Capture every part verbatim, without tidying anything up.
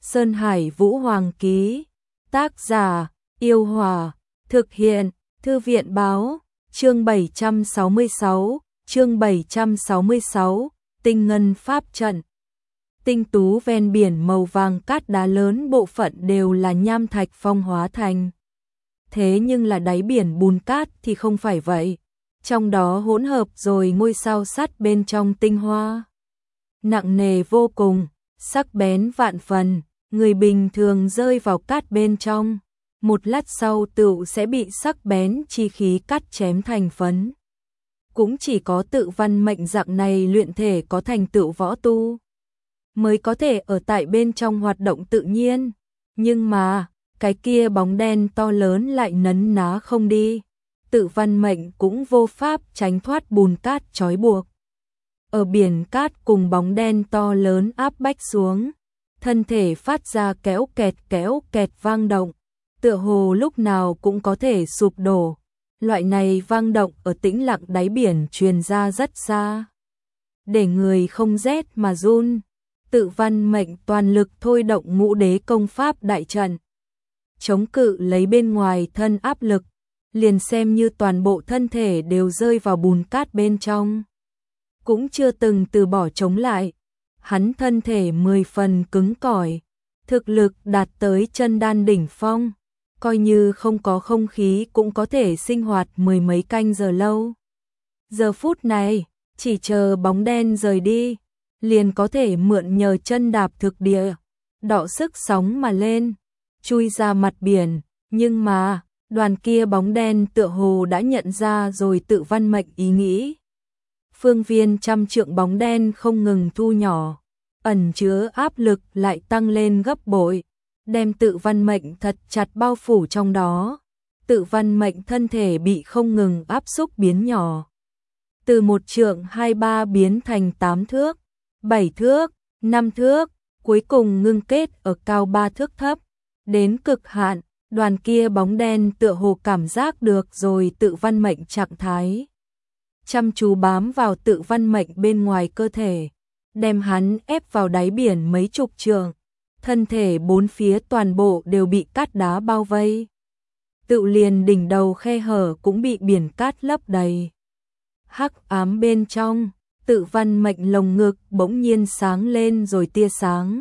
Sơn Hải Vũ Hoàng ký. Tác giả, Yêu Hòa. Thực hiện, Thư viện Báo. Chương bảy trăm sáu mươi sáu, chương bảy trăm sáu mươi sáu, Tinh Ngân Pháp Trận. Tinh tú ven biển màu vàng cát đá lớn bộ phận đều là nham thạch phong hóa thành. Thế nhưng là đáy biển bùn cát thì không phải vậy. Trong đó hỗn hợp rồi ngôi sao sắt bên trong tinh hoa. Nặng nề vô cùng, sắc bén vạn phần, người bình thường rơi vào cát bên trong. Một lát sau tựu sẽ bị sắc bén chi khí cắt chém thành phấn. Cũng chỉ có tự văn mệnh dạng này luyện thể có thành tựu võ tu, mới có thể ở tại bên trong hoạt động tự nhiên. Nhưng mà, cái kia bóng đen to lớn lại nấn ná không đi. Tự văn mệnh cũng vô pháp tránh thoát bùn cát trói buộc. Ở biển cát cùng bóng đen to lớn áp bách xuống, thân thể phát ra kéo kẹt kéo kẹt vang động, tựa hồ lúc nào cũng có thể sụp đổ. Loại này vang động ở tĩnh lặng đáy biển truyền ra rất xa, để người không rét mà run. Tự văn mệnh toàn lực thôi động ngũ đế công pháp đại trận, chống cự lấy bên ngoài thân áp lực, liền xem như toàn bộ thân thể đều rơi vào bùn cát bên trong, cũng chưa từng từ bỏ chống lại. Hắn thân thể mười phần cứng cỏi, thực lực đạt tới chân đan đỉnh phong, coi như không có không khí cũng có thể sinh hoạt mười mấy canh giờ lâu. Giờ phút này, chỉ chờ bóng đen rời đi, liền có thể mượn nhờ chân đạp thực địa, đọ sức sóng mà lên, chui ra mặt biển. Nhưng mà, đoàn kia bóng đen tựa hồ đã nhận ra rồi tự văn mệnh ý nghĩ. Phương viên trăm trượng bóng đen không ngừng thu nhỏ, ẩn chứa áp lực lại tăng lên gấp bội, đem tự văn mệnh thật chặt bao phủ trong đó. Tự văn mệnh thân thể bị không ngừng áp xúc biến nhỏ, từ một trượng hai ba biến thành tám thước, bảy thước, năm thước, cuối cùng ngưng kết ở cao ba thước thấp. Đến cực hạn, đoàn kia bóng đen tựa hồ cảm giác được rồi tự văn mệnh trạng thái, chăm chú bám vào tự văn mệnh bên ngoài cơ thể, đem hắn ép vào đáy biển mấy chục trượng. Thân thể bốn phía toàn bộ đều bị cát đá bao vây, tự liền đỉnh đầu khe hở cũng bị biển cát lấp đầy. Hắc ám bên trong, tự văn mệnh lồng ngực bỗng nhiên sáng lên rồi tia sáng,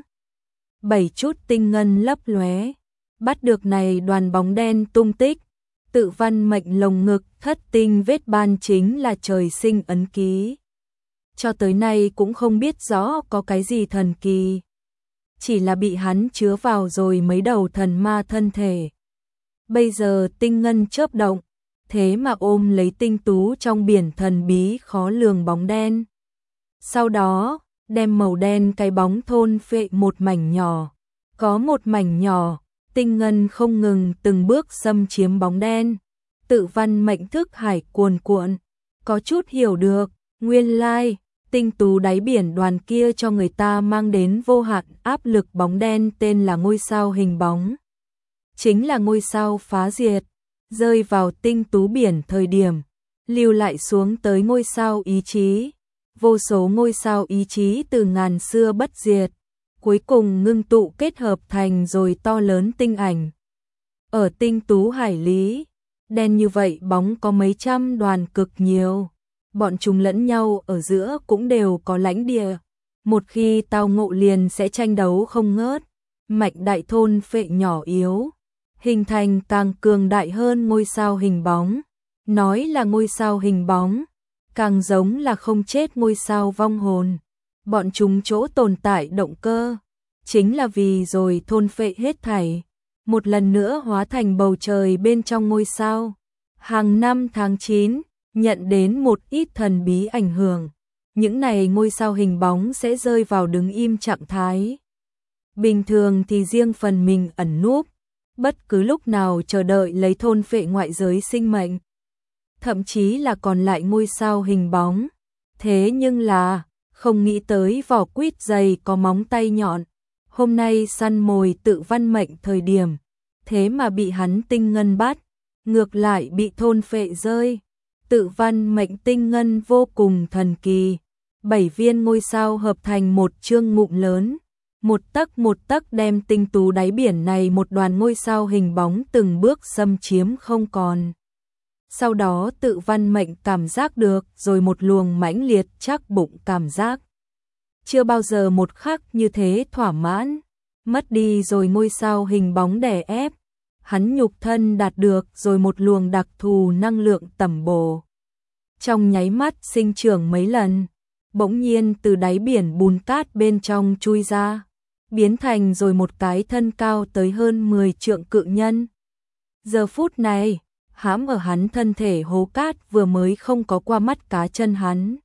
bảy chút tinh ngân lấp lóe, bắt được này đoàn bóng đen tung tích. Tự văn mệnh lồng ngực thất tinh vết ban chính là trời sinh ấn ký. Cho tới nay cũng không biết rõ có cái gì thần kỳ, chỉ là bị hắn chứa vào rồi mấy đầu thần ma thân thể. Bây giờ tinh ngân chớp động, thế mà ôm lấy tinh tú trong biển thần bí khó lường bóng đen. Sau đó, đem màu đen cái bóng thôn phệ một mảnh nhỏ, có một mảnh nhỏ, tinh ngân không ngừng từng bước xâm chiếm bóng đen. Tự văn mệnh thức hải cuồn cuộn, có chút hiểu được, nguyên lai, tinh tú đáy biển đoàn kia cho người ta mang đến vô hạn áp lực bóng đen tên là ngôi sao hình bóng. Chính là ngôi sao phá diệt, rơi vào tinh tú biển thời điểm, lưu lại xuống tới ngôi sao ý chí. Vô số ngôi sao ý chí từ ngàn xưa bất diệt, cuối cùng ngưng tụ kết hợp thành rồi to lớn tinh ảnh. Ở tinh tú hải lý, đen như vậy bóng có mấy trăm đoàn cực nhiều, bọn chúng lẫn nhau ở giữa cũng đều có lãnh địa. Một khi tao ngộ liền sẽ tranh đấu không ngớt, mạnh đại thôn phệ nhỏ yếu, hình thành càng cường đại hơn ngôi sao hình bóng. Nói là ngôi sao hình bóng, càng giống là không chết ngôi sao vong hồn. Bọn chúng chỗ tồn tại động cơ, chính là vì rồi thôn phệ hết thảy, một lần nữa hóa thành bầu trời bên trong ngôi sao. Hàng năm tháng chín, nhận đến một ít thần bí ảnh hưởng, những này ngôi sao hình bóng sẽ rơi vào đứng im trạng thái. Bình thường thì riêng phần mình ẩn núp, bất cứ lúc nào chờ đợi lấy thôn phệ ngoại giới sinh mệnh, thậm chí là còn lại ngôi sao hình bóng. Thế nhưng là, không nghĩ tới vỏ quýt dày có móng tay nhọn, hôm nay săn mồi tự văn mệnh thời điểm, thế mà bị hắn tinh ngân bắt, ngược lại bị thôn phệ rơi. Tự văn mệnh tinh ngân vô cùng thần kỳ, bảy viên ngôi sao hợp thành một chương ngụm lớn, một tấc một tấc đem tinh tú đáy biển này một đoàn ngôi sao hình bóng từng bước xâm chiếm không còn. Sau đó Tự Văn Mệnh cảm giác được rồi một luồng mãnh liệt chắc bụng cảm giác. Chưa bao giờ một khắc như thế thỏa mãn, mất đi rồi ngôi sao hình bóng đè ép. Hắn nhục thân đạt được rồi một luồng đặc thù năng lượng tầm bổ. Trong nháy mắt sinh trưởng mấy lần, bỗng nhiên từ đáy biển bùn cát bên trong chui ra, biến thành rồi một cái thân cao tới hơn mười trượng cự nhân. Giờ phút này, hãm ở hắn thân thể hố cát vừa mới không có qua mắt cá chân hắn.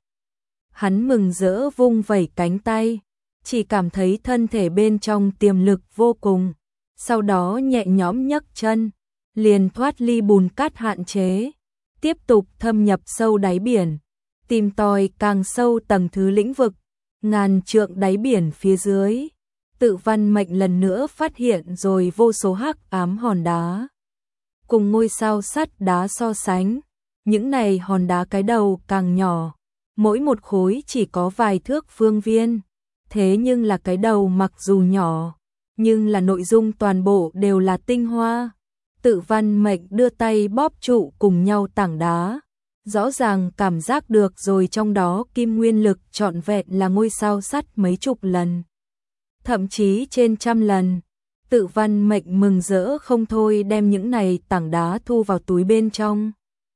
Hắn mừng rỡ vung vẩy cánh tay, chỉ cảm thấy thân thể bên trong tiềm lực vô cùng, sau đó nhẹ nhõm nhấc chân, liền thoát ly bùn cát hạn chế, tiếp tục thâm nhập sâu đáy biển, tìm tòi càng sâu tầng thứ lĩnh vực, ngàn trượng đáy biển phía dưới. Tự Văn Mệnh lần nữa phát hiện rồi vô số hắc ám hòn đá. Cùng ngôi sao sắt đá so sánh, những này hòn đá cái đầu càng nhỏ, mỗi một khối chỉ có vài thước phương viên. Thế nhưng là cái đầu mặc dù nhỏ, nhưng là nội dung toàn bộ đều là tinh hoa. Tự Văn Mệnh đưa tay bóp trụ cùng nhau tảng đá, rõ ràng cảm giác được rồi trong đó kim nguyên lực trọn vẹn là ngôi sao sắt mấy chục lần, thậm chí trên trăm lần. Tự Văn Mệnh mừng rỡ không thôi đem những này tảng đá thu vào túi bên trong.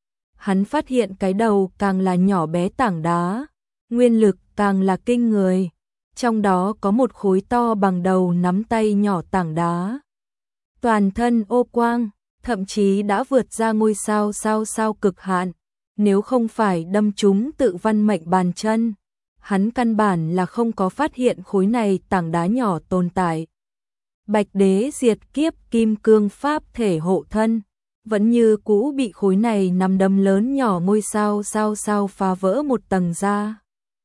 Hắn phát hiện cái đầu càng là nhỏ bé tảng đá, nguyên lực càng là kinh người. Trong đó có một khối to bằng đầu nắm tay nhỏ tảng đá. Toàn thân ô quang, thậm chí đã vượt ra ngôi sao sao sao cực hạn. Nếu không phải đâm trúng Tự Văn Mệnh bàn chân, hắn căn bản là không có phát hiện khối này tảng đá nhỏ tồn tại. Bạch Đế diệt kiếp kim cương pháp thể hộ thân, vẫn như cũ bị khối này nằm đâm lớn nhỏ ngôi sao sao sao phá vỡ một tầng ra.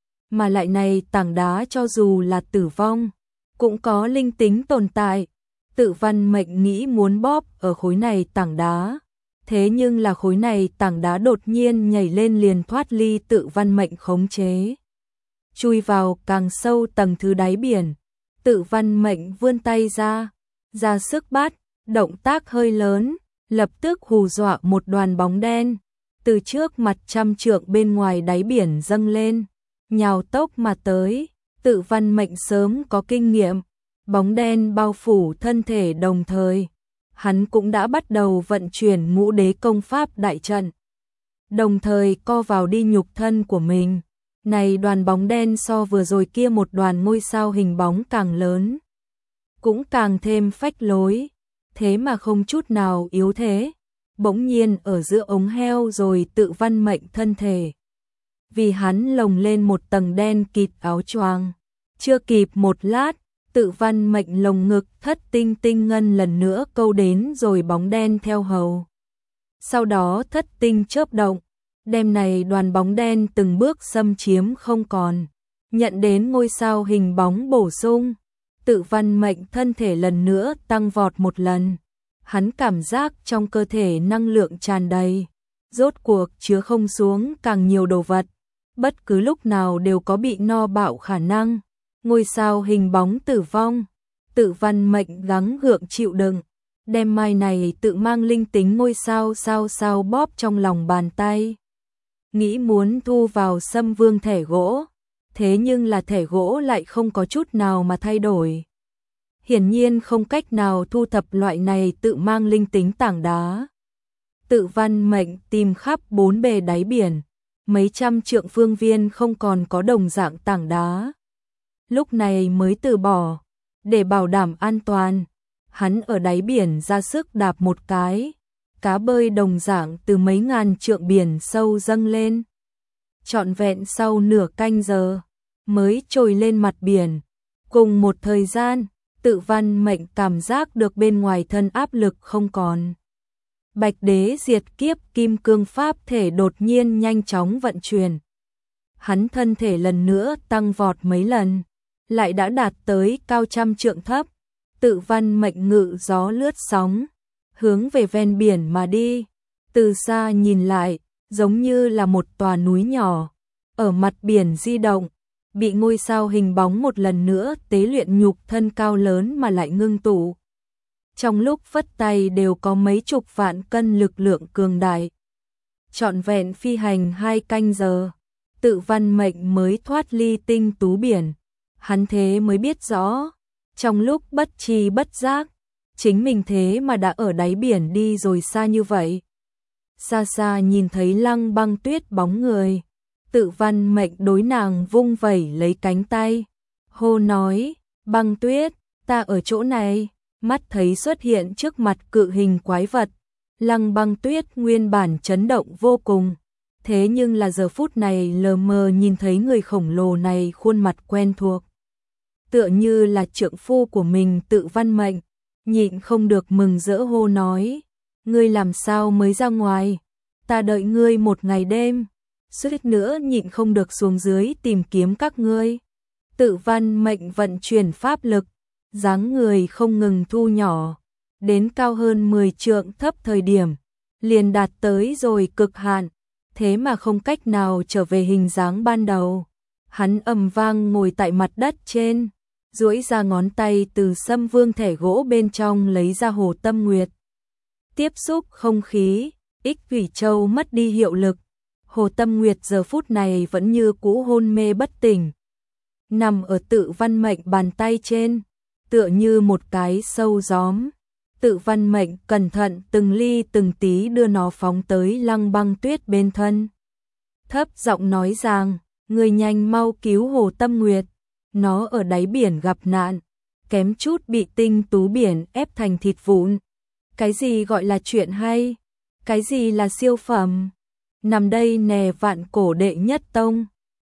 Mà lại này tảng đá cho dù là tử vong, cũng có linh tính tồn tại. Tự Văn Mệnh nghĩ muốn bóp ở khối này tảng đá, thế nhưng là khối này tảng đá đột nhiên nhảy lên liền thoát ly Tự Văn Mệnh khống chế, chui vào càng sâu tầng thứ đáy biển. Tự Văn Mệnh vươn tay ra, ra sức bắt, động tác hơi lớn, lập tức hù dọa một đoàn bóng đen, từ trước mặt trăm trượng bên ngoài đáy biển dâng lên, nhào tốc mà tới. Tự Văn Mệnh sớm có kinh nghiệm, bóng đen bao phủ thân thể đồng thời, hắn cũng đã bắt đầu vận chuyển Ngũ Đế công pháp đại trận, đồng thời co vào đi nhục thân của mình. Này đoàn bóng đen so vừa rồi kia một đoàn ngôi sao hình bóng càng lớn, cũng càng thêm phách lối, thế mà không chút nào yếu thế. Bỗng nhiên ở giữa ống heo rồi Tự Văn Mệnh thân thể, vì hắn lồng lên một tầng đen kịt áo choàng. Chưa kịp một lát, Tự Văn Mệnh lồng ngực thất tinh tinh ngân lần nữa câu đến rồi bóng đen theo hầu. Sau đó thất tinh chớp động, đêm này đoàn bóng đen từng bước xâm chiếm không còn, nhận đến ngôi sao hình bóng bổ sung. Tự Văn Mệnh thân thể lần nữa tăng vọt một lần, hắn cảm giác trong cơ thể năng lượng tràn đầy, rốt cuộc chứa không xuống càng nhiều đồ vật, bất cứ lúc nào đều có bị no bạo khả năng. Ngôi sao hình bóng tử vong, Tự Văn Mệnh gắng gượng chịu đựng, đem mai này tự mang linh tính ngôi sao sao sao bóp trong lòng bàn tay, nghĩ muốn thu vào Sâm Vương thể gỗ, thế nhưng là thể gỗ lại không có chút nào mà thay đổi. Hiển nhiên không cách nào thu thập loại này tự mang linh tính tảng đá. Tự Văn Mệnh tìm khắp bốn bề đáy biển, mấy trăm trượng phương viên không còn có đồng dạng tảng đá. Lúc này mới từ bỏ, để bảo đảm an toàn, hắn ở đáy biển ra sức đạp một cái, cá bơi đồng dạng từ mấy ngàn trượng biển sâu dâng lên. Trọn vẹn sau nửa canh giờ, mới trồi lên mặt biển. Cùng một thời gian, Tự Văn Mệnh cảm giác được bên ngoài thân áp lực không còn. Bạch Đế diệt kiếp kim cương pháp thể đột nhiên nhanh chóng vận chuyển. Hắn thân thể lần nữa tăng vọt mấy lần, lại đã đạt tới cao trăm trượng thấp. Tự Văn Mệnh ngự gió lướt sóng, hướng về ven biển mà đi. Từ xa nhìn lại, giống như là một tòa núi nhỏ, ở mặt biển di động. bị ngôi sao hình bóng một lần nữa tế luyện nhục thân cao lớn mà lại ngưng tụ. Trong lúc phất tay đều có mấy chục vạn cân lực lượng cường đại. Trọn vẹn phi hành hai canh giờ, Tự Văn Mệnh mới thoát ly tinh tú biển. Hắn thế mới biết rõ, trong lúc bất tri bất giác, chính mình thế mà đã ở đáy biển đi rồi xa như vậy. Xa xa nhìn thấy Lăng Băng Tuyết bóng người, Tự Văn Mệnh đối nàng vung vẩy lấy cánh tay, hô nói, Băng Tuyết, ta ở chỗ này. Mắt thấy xuất hiện trước mặt cự hình quái vật, Lăng Băng Tuyết nguyên bản chấn động vô cùng, thế nhưng là giờ phút này lờ mờ nhìn thấy người khổng lồ này khuôn mặt quen thuộc. Tựa như là trượng phu của mình Tự Văn Mệnh, nhịn không được mừng rỡ hô nói, ngươi làm sao mới ra ngoài, ta đợi ngươi một ngày đêm, suýt nữa nhịn không được xuống dưới tìm kiếm các ngươi. Tự Văn Mệnh vận chuyển pháp lực, dáng người không ngừng thu nhỏ, đến cao hơn mười trượng thấp thời điểm, liền đạt tới rồi cực hạn, thế mà không cách nào trở về hình dáng ban đầu. Hắn ầm vang ngồi tại mặt đất trên, duỗi ra ngón tay từ Sâm Vương thẻ gỗ bên trong lấy ra Hồ Tâm Nguyệt. Tiếp xúc không khí, Ích Thủy Châu mất đi hiệu lực, Hồ Tâm Nguyệt giờ phút này vẫn như cũ hôn mê bất tỉnh, nằm ở Tự Văn Mệnh bàn tay trên, tựa như một cái sâu gióm. Tự Văn Mệnh cẩn thận từng ly từng tí đưa nó phóng tới Lăng Băng Tuyết bên thân. Thấp giọng nói rằng, người nhanh mau cứu Hồ Tâm Nguyệt, nó ở đáy biển gặp nạn, kém chút bị tinh tú biển ép thành thịt vụn. Cái gì gọi là chuyện hay? Cái gì là siêu phẩm? Nằm đây nè vạn cổ đệ nhất tông.